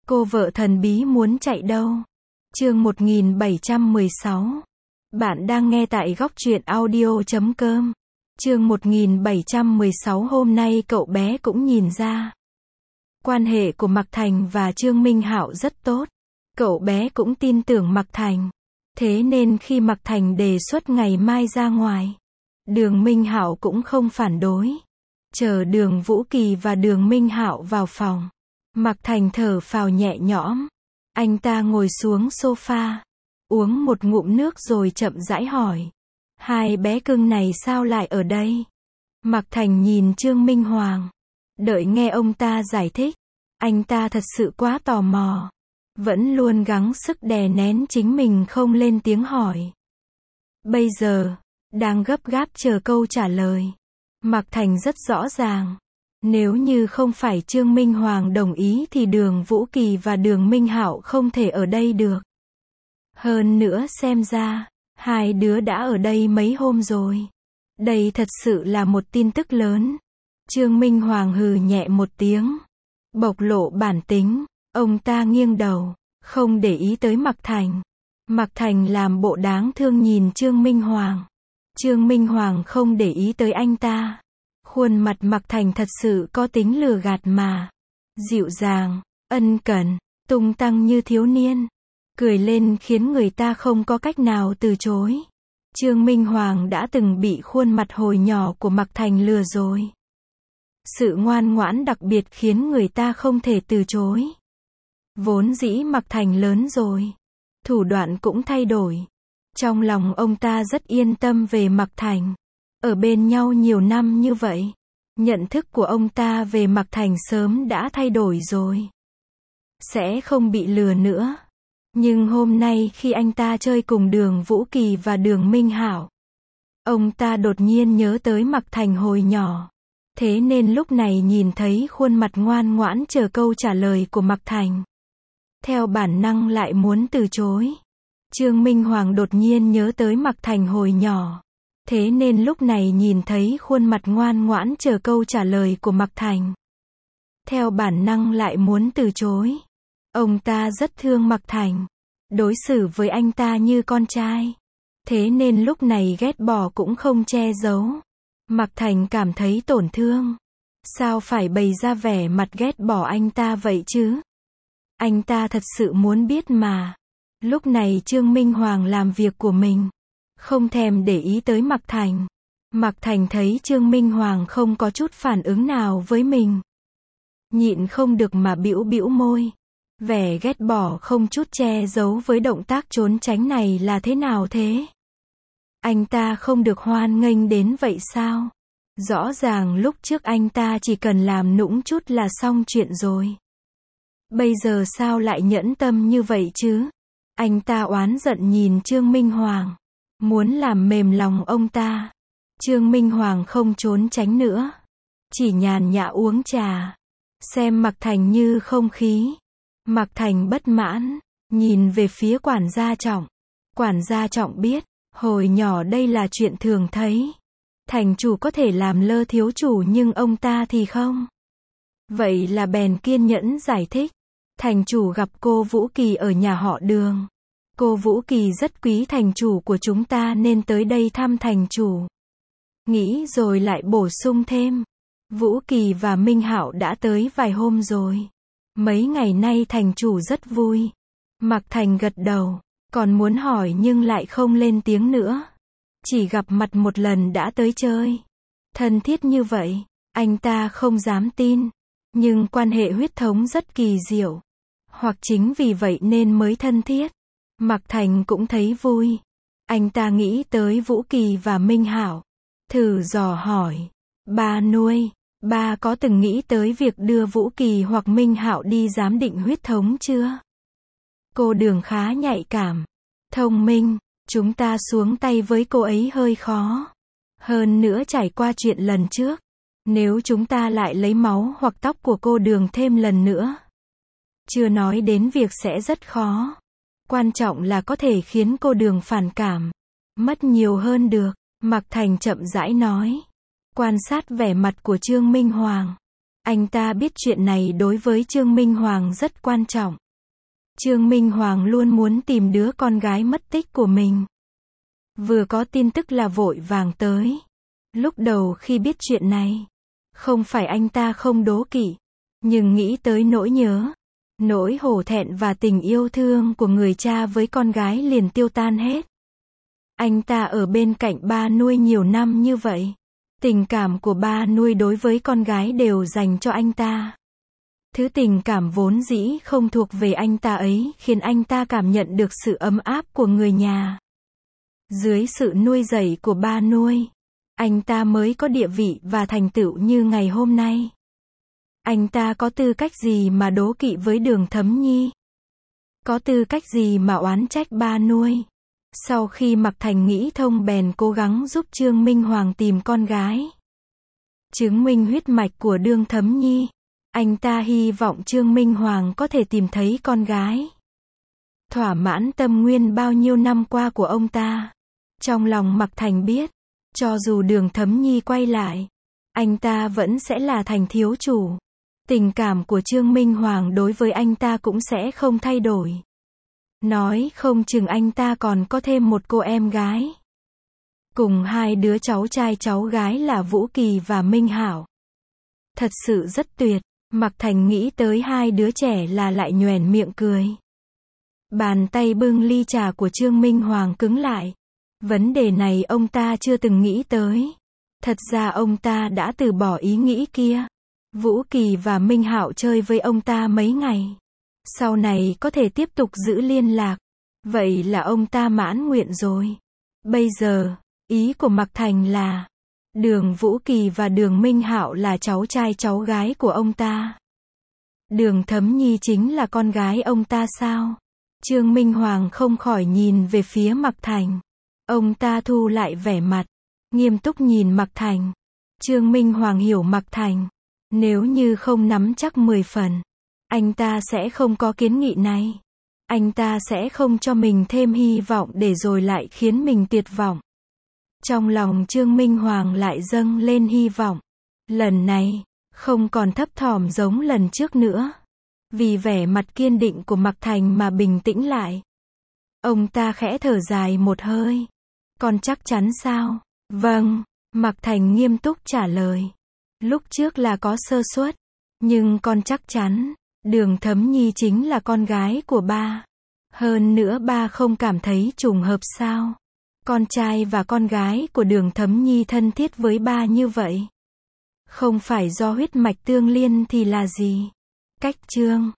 Cô vợ thần bí muốn chạy đâu? Chương 1716. Bạn đang nghe tại góc truyện audio.com. Chương 1716. Hôm nay cậu bé cũng nhìn ra quan hệ của Mạc Thành và Trương Minh Hạo rất tốt. Cậu bé cũng tin tưởng Mạc Thành. Thế nên khi Mạc Thành đề xuất ngày mai ra ngoài, Đường Minh Hạo cũng không phản đối. Chờ Đường Vũ Kỳ và Đường Minh Hạo vào phòng, Mạc Thành thở phào nhẹ nhõm. Anh ta ngồi xuống sofa, uống một ngụm nước rồi chậm rãi hỏi. Hai bé cưng này sao lại ở đây? Mạc Thành nhìn Trương Minh Hoàng, đợi nghe ông ta giải thích. Anh ta thật sự quá tò mò, vẫn luôn gắng sức đè nén chính mình không lên tiếng hỏi. Bây giờ, đang gấp gáp chờ câu trả lời. Mạc Thành rất rõ ràng, nếu như không phải Trương Minh Hoàng đồng ý thì Đường Vũ Kỳ và Đường Minh Hạo không thể ở đây được. Hơn nữa xem ra, hai đứa đã ở đây mấy hôm rồi. Đây thật sự là một tin tức lớn. Trương Minh Hoàng hừ nhẹ một tiếng, bộc lộ bản tính. Ông ta nghiêng đầu, không để ý tới Mạc Thành. Mạc Thành làm bộ đáng thương nhìn Trương Minh Hoàng. Trương Minh Hoàng không để ý tới anh ta. Khuôn mặt Mạc Thành thật sự có tính lừa gạt mà. Dịu dàng, ân cần, tung tăng như thiếu niên. Cười lên khiến người ta không có cách nào từ chối. Trương Minh Hoàng đã từng bị khuôn mặt hồi nhỏ của Mạc Thành lừa rồi. Sự ngoan ngoãn đặc biệt khiến người ta không thể từ chối. Vốn dĩ Mạc Thành lớn rồi, thủ đoạn cũng thay đổi. Trong lòng ông ta rất yên tâm về Mạc Thành. Ở bên nhau nhiều năm như vậy, nhận thức của ông ta về Mạc Thành sớm đã thay đổi rồi. Sẽ không bị lừa nữa. Nhưng hôm nay khi anh ta chơi cùng Đường Vũ Kỳ và Đường Minh Hạo, ông ta đột nhiên nhớ tới Mạc Thành hồi nhỏ. Thế nên lúc này nhìn thấy khuôn mặt ngoan ngoãn chờ câu trả lời của Mạc Thành, theo bản năng lại muốn từ chối. Trương Minh Hoàng đột nhiên nhớ tới Mạc Thành hồi nhỏ. Thế nên lúc này nhìn thấy khuôn mặt ngoan ngoãn chờ câu trả lời của Mạc Thành, theo bản năng lại muốn từ chối. Ông ta rất thương Mạc Thành, đối xử với anh ta như con trai. Thế nên lúc này ghét bỏ cũng không che giấu. Mạc Thành cảm thấy tổn thương. Sao phải bày ra vẻ mặt ghét bỏ anh ta vậy chứ? Anh ta thật sự muốn biết mà. Lúc này Trương Minh Hoàng làm việc của mình, không thèm để ý tới Mạc Thành. Mạc Thành thấy Trương Minh Hoàng không có chút phản ứng nào với mình, nhịn không được mà bĩu bĩu môi. Vẻ ghét bỏ không chút che giấu với động tác trốn tránh này là thế nào thế? Anh ta không được hoan nghênh đến vậy sao? Rõ ràng lúc trước anh ta chỉ cần làm nũng chút là xong chuyện rồi. Bây giờ sao lại nhẫn tâm như vậy chứ? Anh ta oán giận nhìn Trương Minh Hoàng, muốn làm mềm lòng ông ta. Trương Minh Hoàng không trốn tránh nữa, chỉ nhàn nhã uống trà, xem Mạc Thành như không khí. Mạc Thành bất mãn, nhìn về phía quản gia Trọng. Quản gia Trọng biết, hồi nhỏ đây là chuyện thường thấy. Thành chủ có thể làm lơ thiếu chủ nhưng ông ta thì không. Vậy là bèn kiên nhẫn giải thích. Thành chủ gặp cô Vũ Kỳ ở nhà họ Đường. Cô Vũ Kỳ rất quý thành chủ của chúng ta nên tới đây thăm thành chủ. Nghĩ rồi lại bổ sung thêm. Vũ Kỳ và Minh Hạo đã tới vài hôm rồi. Mấy ngày nay thành chủ rất vui. Mạc Thành gật đầu, còn muốn hỏi nhưng lại không lên tiếng nữa. Chỉ gặp mặt một lần đã tới chơi. Thân thiết như vậy, anh ta không dám tin. Nhưng quan hệ huyết thống rất kỳ diệu. Hoặc chính vì vậy nên mới thân thiết. Mạc Thành cũng thấy vui. Anh ta nghĩ tới Vũ Kỳ và Minh Hạo, thử dò hỏi. Ba nuôi, ba có từng nghĩ tới việc đưa Vũ Kỳ hoặc Minh Hạo đi giám định huyết thống chưa? Cô Đường khá nhạy cảm, thông minh. Chúng ta xuống tay với cô ấy hơi khó. Hơn nữa trải qua chuyện lần trước, nếu chúng ta lại lấy máu hoặc tóc của cô Đường thêm lần nữa, chưa nói đến việc sẽ rất khó. Quan trọng là có thể khiến cô Đường phản cảm, mất nhiều hơn được. Mạc Thành chậm rãi nói, quan sát vẻ mặt của Trương Minh Hoàng. Anh ta biết chuyện này đối với Trương Minh Hoàng rất quan trọng. Trương Minh Hoàng luôn muốn tìm đứa con gái mất tích của mình. Vừa có tin tức là vội vàng tới. Lúc đầu khi biết chuyện này, không phải anh ta không đố kỵ, nhưng nghĩ tới nỗi nhớ, nỗi hổ thẹn và tình yêu thương của người cha với con gái liền tiêu tan hết. Anh ta ở bên cạnh ba nuôi nhiều năm như vậy. Tình cảm của ba nuôi đối với con gái đều dành cho anh ta. Thứ tình cảm vốn dĩ không thuộc về anh ta ấy khiến anh ta cảm nhận được sự ấm áp của người nhà. Dưới sự nuôi dạy của ba nuôi, anh ta mới có địa vị và thành tựu như ngày hôm nay. Anh ta có tư cách gì mà đố kỵ với Đường Thấm Nhi? Có tư cách gì mà oán trách ba nuôi? Sau khi Mạc Thành nghĩ thông bèn cố gắng giúp Trương Minh Hoàng tìm con gái. Chứng minh huyết mạch của Đường Thấm Nhi. Anh ta hy vọng Trương Minh Hoàng có thể tìm thấy con gái. Thỏa mãn tâm nguyên bao nhiêu năm qua của ông ta. Trong lòng Mạc Thành biết, cho dù Đường Thấm Nhi quay lại, anh ta vẫn sẽ là Thành thiếu chủ. Tình cảm của Trương Minh Hoàng đối với anh ta cũng sẽ không thay đổi. Nói không chừng anh ta còn có thêm một cô em gái. Cùng hai đứa cháu trai cháu gái là Vũ Kỳ và Minh Hảo. Thật sự rất tuyệt. Mạc Thành nghĩ tới hai đứa trẻ là lại nhoẻn miệng cười. Bàn tay bưng ly trà của Trương Minh Hoàng cứng lại. Vấn đề này ông ta chưa từng nghĩ tới. Thật ra ông ta đã từ bỏ ý nghĩ kia. Vũ Kỳ và Minh Hạo chơi với ông ta mấy ngày. Sau này có thể tiếp tục giữ liên lạc. Vậy là ông ta mãn nguyện rồi. Bây giờ, ý của Mạc Thành là Đường Vũ Kỳ và Đường Minh Hạo là cháu trai cháu gái của ông ta. Đường Thấm Nhi chính là con gái ông ta sao? Trương Minh Hoàng không khỏi nhìn về phía Mạc Thành. Ông ta thu lại vẻ mặt, nghiêm túc nhìn Mạc Thành. Trương Minh Hoàng hiểu Mạc Thành. Nếu như không nắm chắc 10 phần, anh ta sẽ không có kiến nghị này. Anh ta sẽ không cho mình thêm hy vọng để rồi lại khiến mình tuyệt vọng. Trong lòng Trương Minh Hoàng lại dâng lên hy vọng. Lần này, không còn thấp thỏm giống lần trước nữa. Vì vẻ mặt kiên định của Mạc Thành mà bình tĩnh lại. Ông ta khẽ thở dài một hơi. Con chắc chắn sao? Vâng, Mạc Thành nghiêm túc trả lời. Lúc trước là có sơ suất, nhưng con chắc chắn, Đường Thấm Nhi chính là con gái của ba. Hơn nữa ba không cảm thấy trùng hợp sao? Con trai và con gái của Đường Thấm Nhi thân thiết với ba như vậy. Không phải do huyết mạch tương liên thì là gì? Cách Trương